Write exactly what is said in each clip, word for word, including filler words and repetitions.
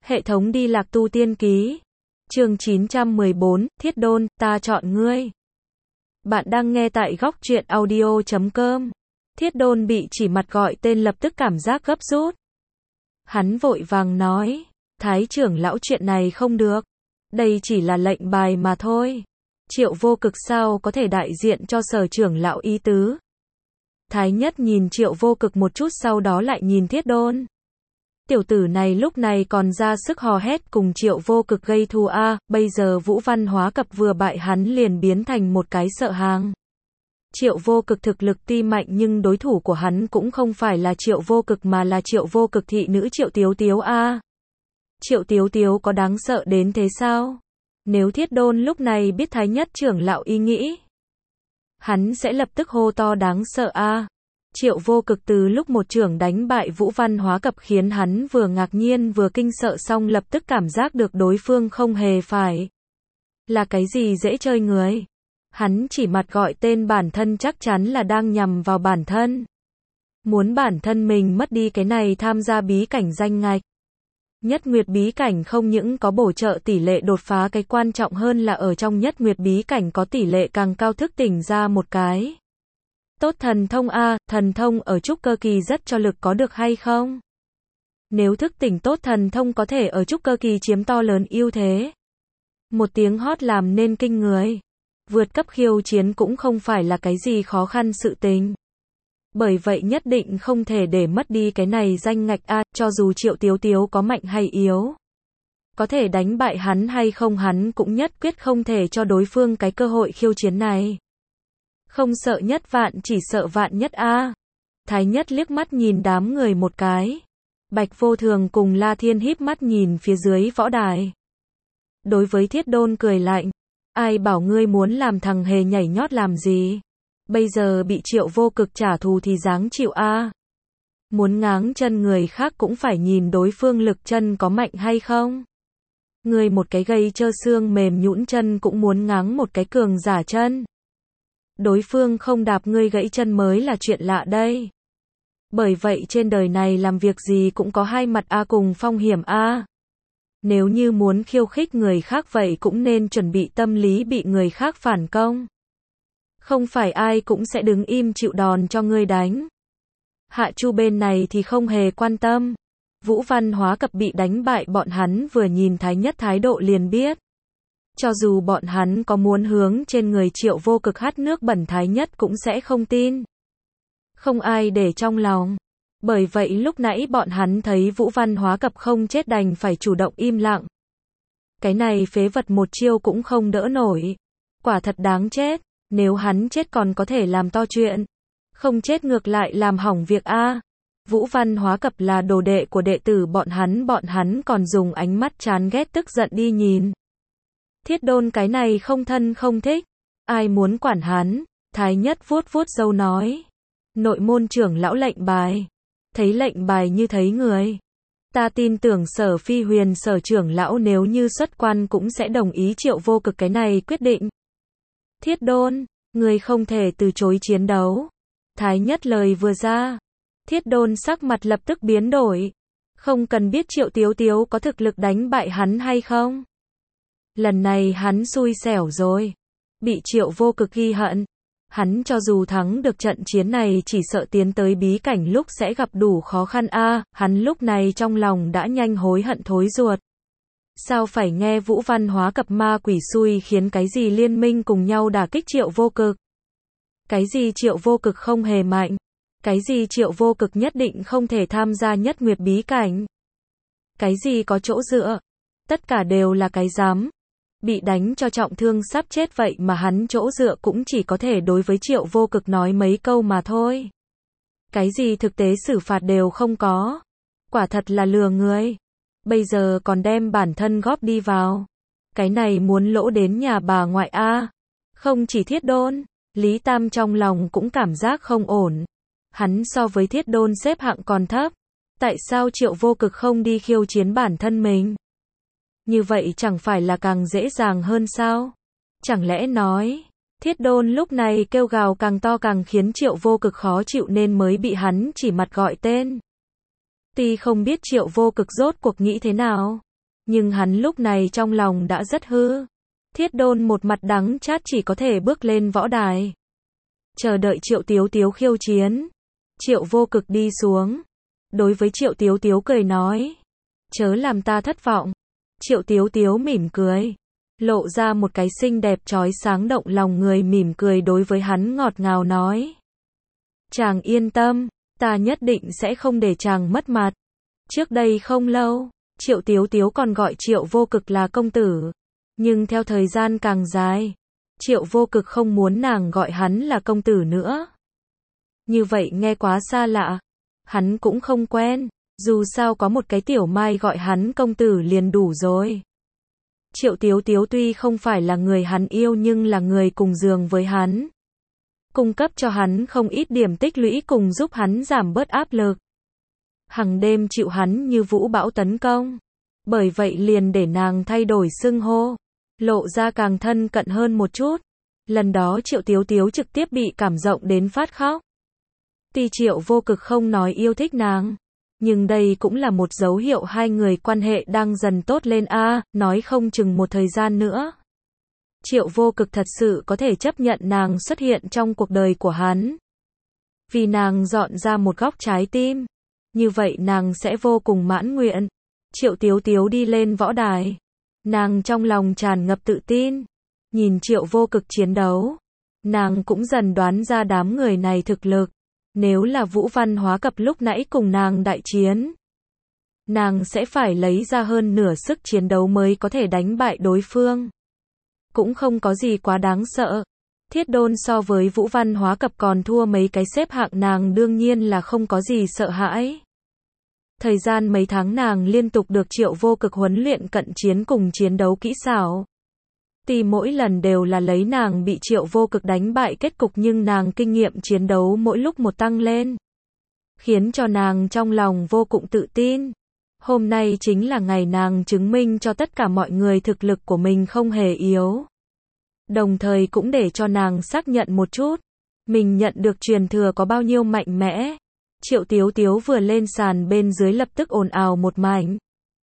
Hệ thống đi lạc tu tiên ký. Chương chín trăm mười bốn, Thiết Đôn, ta chọn ngươi. Bạn đang nghe tại góc truyện audio chấm com. Thiết Đôn bị chỉ mặt gọi tên lập tức cảm giác gấp rút. Hắn vội vàng nói, Thái trưởng lão chuyện này không được. Đây chỉ là lệnh bài mà thôi. Triệu Vô Cực sao có thể đại diện cho Sở trưởng lão ý tứ. Thái Nhất nhìn Triệu Vô Cực một chút sau đó lại nhìn Thiết Đôn. Tiểu tử này lúc này còn ra sức hò hét cùng Triệu Vô Cực gây thù a, à, bây giờ Vũ Văn Hóa Cập vừa bại hắn liền biến thành một cái sợ hàng. Triệu Vô Cực thực lực tuy mạnh nhưng đối thủ của hắn cũng không phải là Triệu Vô Cực mà là Triệu Vô Cực thị nữ Triệu Tiếu Tiếu a. À. Triệu Tiếu Tiếu có đáng sợ đến thế sao? Nếu Thiết Đôn lúc này biết Thái Nhất trưởng lão ý nghĩ, hắn sẽ lập tức hô to đáng sợ a. À. Triệu Vô Cực từ lúc một trưởng đánh bại Vũ Văn Hóa Cập khiến hắn vừa ngạc nhiên vừa kinh sợ xong lập tức cảm giác được đối phương không hề phải là cái gì dễ chơi người. Hắn chỉ mặt gọi tên bản thân chắc chắn là đang nhằm vào bản thân. Muốn bản thân mình mất đi cái này tham gia bí cảnh danh ngạch. Nhất Nguyệt bí cảnh không những có bổ trợ tỷ lệ đột phá, cái quan trọng hơn là ở trong Nhất Nguyệt bí cảnh có tỷ lệ càng cao thức tỉnh ra một cái tốt thần thông a, à, thần thông ở trúc cơ kỳ rất cho lực có được hay không? Nếu thức tỉnh tốt thần thông có thể ở trúc cơ kỳ chiếm to lớn ưu thế. Một tiếng hót làm nên kinh người. Vượt cấp khiêu chiến cũng không phải là cái gì khó khăn sự tình. Bởi vậy nhất định không thể để mất đi cái này danh ngạch a, à, cho dù Triệu Tiếu Tiếu có mạnh hay yếu. Có thể đánh bại hắn hay không hắn cũng nhất quyết không thể cho đối phương cái cơ hội khiêu chiến này. Không sợ nhất vạn chỉ sợ vạn nhất a. À. Thái Nhất liếc mắt nhìn đám người một cái. Bạch Vô Thường cùng La Thiên híp mắt nhìn phía dưới võ đài. Đối với Thiết Đôn cười lạnh. Ai bảo ngươi muốn làm thằng hề nhảy nhót làm gì? Bây giờ bị Triệu Vô Cực trả thù thì dáng chịu a. À. Muốn ngáng chân người khác cũng phải nhìn đối phương lực chân có mạnh hay không. Ngươi một cái gây trơ xương mềm nhũn chân cũng muốn ngáng một cái cường giả chân. Đối phương không đạp ngươi gãy chân mới là chuyện lạ đây. Bởi vậy trên đời này làm việc gì cũng có hai mặt a, cùng phong hiểm a. Nếu như muốn khiêu khích người khác vậy cũng nên chuẩn bị tâm lý bị người khác phản công. Không phải ai cũng sẽ đứng im chịu đòn cho ngươi đánh. Hạ Chu bên này thì không hề quan tâm. Vũ Văn Hóa Cập bị đánh bại bọn hắn vừa nhìn Thái Nhất thái độ liền biết. Cho dù bọn hắn có muốn hướng trên người Triệu Vô Cực hắt nước bẩn Thái Nhất cũng sẽ không tin. Không ai để trong lòng. Bởi vậy lúc nãy bọn hắn thấy Vũ Văn Hóa Cập không chết đành phải chủ động im lặng. Cái này phế vật một chiêu cũng không đỡ nổi. Quả thật đáng chết. Nếu hắn chết còn có thể làm to chuyện. Không chết ngược lại làm hỏng việc a. À. Vũ Văn Hóa Cập là đồ đệ của đệ tử bọn hắn, bọn hắn còn dùng ánh mắt chán ghét tức giận đi nhìn. Thiết Đôn cái này không thân không thích. Ai muốn quản hắn? Thái Nhất vuốt vuốt râu nói. Nội môn trưởng lão lệnh bài. Thấy lệnh bài như thấy người. Ta tin tưởng Sở Phi Huyền Sở trưởng lão nếu như xuất quan cũng sẽ đồng ý Triệu Vô Cực cái này quyết định. Thiết Đôn, người không thể từ chối chiến đấu. Thái Nhất lời vừa ra. Thiết Đôn sắc mặt lập tức biến đổi. Không cần biết Triệu Tiếu Tiếu có thực lực đánh bại hắn hay không. Lần này hắn xui xẻo rồi. Bị Triệu Vô Cực ghi hận. Hắn cho dù thắng được trận chiến này chỉ sợ tiến tới bí cảnh lúc sẽ gặp đủ khó khăn a. À, hắn lúc này trong lòng đã nhanh hối hận thối ruột. Sao phải nghe Vũ Văn Hóa Cập ma quỷ xui khiến cái gì liên minh cùng nhau đả kích Triệu Vô Cực. Cái gì Triệu Vô Cực không hề mạnh. Cái gì Triệu Vô Cực nhất định không thể tham gia Nhất Nguyệt bí cảnh. Cái gì có chỗ dựa. Tất cả đều là cái dám. Bị đánh cho trọng thương sắp chết vậy mà hắn chỗ dựa cũng chỉ có thể đối với Triệu Vô Cực nói mấy câu mà thôi. Cái gì thực tế xử phạt đều không có. Quả thật là lừa người. Bây giờ còn đem bản thân góp đi vào. Cái này muốn lỗ đến nhà bà ngoại a. À. Không chỉ Thiết Đôn, Lý Tam trong lòng cũng cảm giác không ổn. Hắn so với Thiết Đôn xếp hạng còn thấp. Tại sao Triệu Vô Cực không đi khiêu chiến bản thân mình? Như vậy chẳng phải là càng dễ dàng hơn sao? Chẳng lẽ nói, Thiết Đôn lúc này kêu gào càng to càng khiến Triệu Vô Cực khó chịu nên mới bị hắn chỉ mặt gọi tên. Tuy không biết Triệu Vô Cực rốt cuộc nghĩ thế nào, Nhưng hắn lúc này trong lòng đã rất hư. Thiết Đôn một mặt đắng chát chỉ có thể bước lên võ đài. Chờ đợi Triệu Tiếu Tiếu khiêu chiến. Triệu Vô Cực đi xuống. Đối với Triệu Tiếu Tiếu cười nói. Chớ làm ta thất vọng. Triệu Tiếu Tiếu mỉm cười. Lộ ra một cái xinh đẹp chói sáng động lòng người mỉm cười đối với hắn ngọt ngào nói. Chàng yên tâm, ta nhất định sẽ không để chàng mất mặt. Trước đây không lâu, Triệu Tiếu Tiếu còn gọi Triệu Vô Cực là công tử. Nhưng theo thời gian càng dài, Triệu Vô Cực không muốn nàng gọi hắn là công tử nữa. Như vậy nghe quá xa lạ. Hắn cũng không quen, dù sao có một cái tiểu mai gọi hắn công tử liền đủ rồi. Triệu Tiếu Tiếu tuy không phải là người hắn yêu nhưng là người cùng giường với hắn. Cung cấp cho hắn không ít điểm tích lũy cùng giúp hắn giảm bớt áp lực. Hằng đêm chịu hắn như vũ bão tấn công. Bởi vậy liền để nàng thay đổi xưng hô. Lộ ra càng thân cận hơn một chút. Lần đó Triệu Tiếu Tiếu trực tiếp bị cảm động đến phát khóc. Tuy Triệu Vô Cực không nói yêu thích nàng. Nhưng đây cũng là một dấu hiệu hai người quan hệ đang dần tốt lên a, à, nói không chừng một thời gian nữa. Triệu Vô Cực thật sự có thể chấp nhận nàng xuất hiện trong cuộc đời của hắn. Vì nàng dọn ra một góc trái tim. Như vậy nàng sẽ vô cùng mãn nguyện. Triệu Tiếu Tiếu đi lên võ đài. Nàng trong lòng tràn ngập tự tin. Nhìn Triệu Vô Cực chiến đấu. Nàng cũng dần đoán ra đám người này thực lực. Nếu là Vũ Văn Hóa Cập lúc nãy cùng nàng đại chiến, nàng sẽ phải lấy ra hơn nửa sức chiến đấu mới có thể đánh bại đối phương. Cũng không có gì quá đáng sợ. Thiết Đôn so với Vũ Văn Hóa Cập còn thua mấy cái xếp hạng nàng đương nhiên là không có gì sợ hãi. Thời gian mấy tháng nàng liên tục được Triệu Vô Cực huấn luyện cận chiến cùng chiến đấu kỹ xảo. Tuy mỗi lần đều là lấy nàng bị Triệu Vô Cực đánh bại kết cục nhưng nàng kinh nghiệm chiến đấu mỗi lúc một tăng lên. Khiến cho nàng trong lòng vô cùng tự tin. Hôm nay chính là ngày nàng chứng minh cho tất cả mọi người thực lực của mình không hề yếu. Đồng thời cũng để cho nàng xác nhận một chút. Mình nhận được truyền thừa có bao nhiêu mạnh mẽ. Triệu Tiếu Tiếu vừa lên sàn bên dưới lập tức ồn ào một mảnh.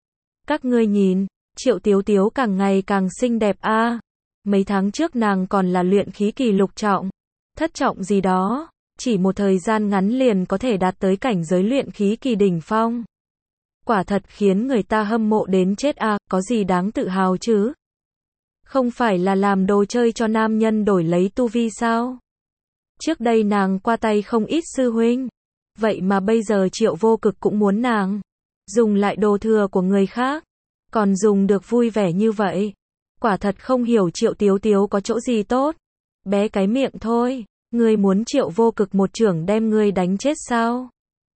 Các ngươi nhìn. Triệu Tiếu Tiếu càng ngày càng xinh đẹp a. À. Mấy tháng trước nàng còn là luyện khí kỳ lục trọng, thất trọng gì đó, chỉ một thời gian ngắn liền có thể đạt tới cảnh giới luyện khí kỳ đỉnh phong. Quả thật khiến người ta hâm mộ đến chết a, à, có gì đáng tự hào chứ? Không phải là làm đồ chơi cho nam nhân đổi lấy tu vi sao? Trước đây nàng qua tay không ít sư huynh, vậy mà bây giờ Triệu Vô Cực cũng muốn nàng dùng lại đồ thừa của người khác. Còn dùng được vui vẻ như vậy. Quả thật không hiểu Triệu Tiếu Tiếu có chỗ gì tốt. Bé cái miệng thôi. Ngươi muốn Triệu Vô Cực một chưởng đem ngươi đánh chết sao?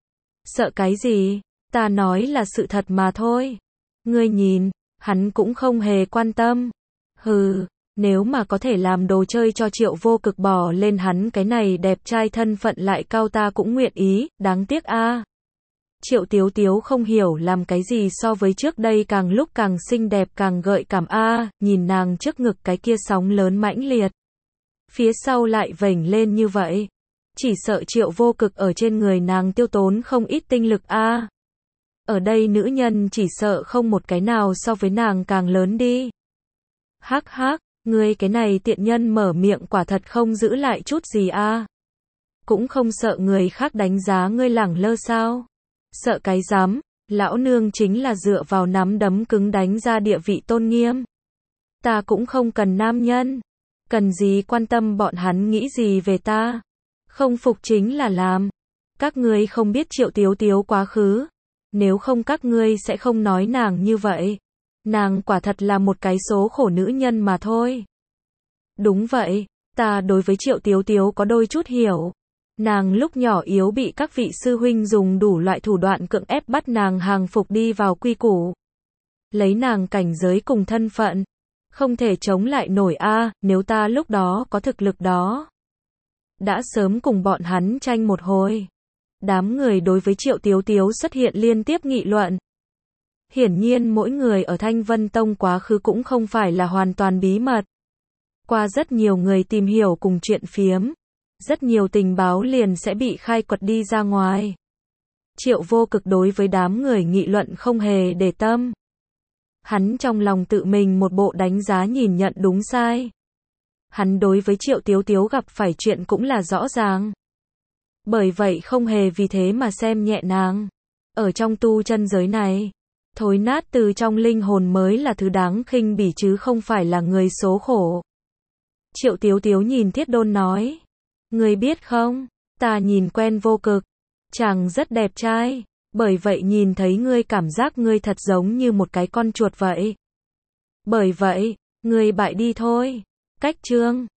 Sợ cái gì? Ta nói là sự thật mà thôi. Ngươi nhìn, hắn cũng không hề quan tâm. Hừ, nếu mà có thể làm đồ chơi cho Triệu Vô Cực bỏ lên hắn cái này đẹp trai thân phận lại cao ta cũng nguyện ý, đáng tiếc a. À. Triệu Tiếu Tiếu không hiểu làm cái gì so với trước đây càng lúc càng xinh đẹp càng gợi cảm a, à, nhìn nàng trước ngực cái kia sóng lớn mãnh liệt. Phía sau lại vểnh lên như vậy. Chỉ sợ Triệu Vô Cực ở trên người nàng tiêu tốn không ít tinh lực a. À. Ở đây nữ nhân chỉ sợ không một cái nào so với nàng càng lớn đi. Hắc hắc, ngươi cái này tiện nhân mở miệng quả thật không giữ lại chút gì a. À. Cũng không sợ người khác đánh giá ngươi lẳng lơ sao? Sợ cái dám, lão nương chính là dựa vào nắm đấm cứng đánh ra địa vị tôn nghiêm. Ta cũng không cần nam nhân. Cần gì quan tâm bọn hắn nghĩ gì về ta. Không phục chính là làm. Các ngươi không biết Triệu Tiếu Tiếu quá khứ. Nếu không các ngươi sẽ không nói nàng như vậy. Nàng quả thật là một cái số khổ nữ nhân mà thôi. Đúng vậy, ta đối với Triệu Tiếu Tiếu có đôi chút hiểu. Nàng lúc nhỏ yếu bị các vị sư huynh dùng đủ loại thủ đoạn cưỡng ép bắt nàng hàng phục đi vào quy củ. Lấy nàng cảnh giới cùng thân phận. Không thể chống lại nổi a, à, nếu ta lúc đó có thực lực đó. Đã sớm cùng bọn hắn tranh một hồi. Đám người đối với Triệu Tiếu Tiếu xuất hiện liên tiếp nghị luận. Hiển nhiên mỗi người ở Thanh Vân Tông quá khứ cũng không phải là hoàn toàn bí mật. Qua rất nhiều người tìm hiểu cùng chuyện phiếm. Rất nhiều tình báo liền sẽ bị khai quật đi ra ngoài. Triệu Vô Cực đối với đám người nghị luận không hề để tâm. Hắn trong lòng tự mình một bộ đánh giá nhìn nhận đúng sai. Hắn đối với Triệu Tiếu Tiếu gặp phải chuyện cũng là rõ ràng. Bởi vậy không hề vì thế mà xem nhẹ nàng. Ở trong tu chân giới này, thối nát từ trong linh hồn mới là thứ đáng khinh bỉ chứ không phải là người số khổ. Triệu Tiếu Tiếu nhìn Thiết Đôn nói. Ngươi biết không, ta nhìn quen vô cực. Chàng rất đẹp trai. Bởi vậy nhìn thấy ngươi cảm giác ngươi thật giống như một cái con chuột vậy. Bởi vậy, ngươi bại đi thôi. Cách chương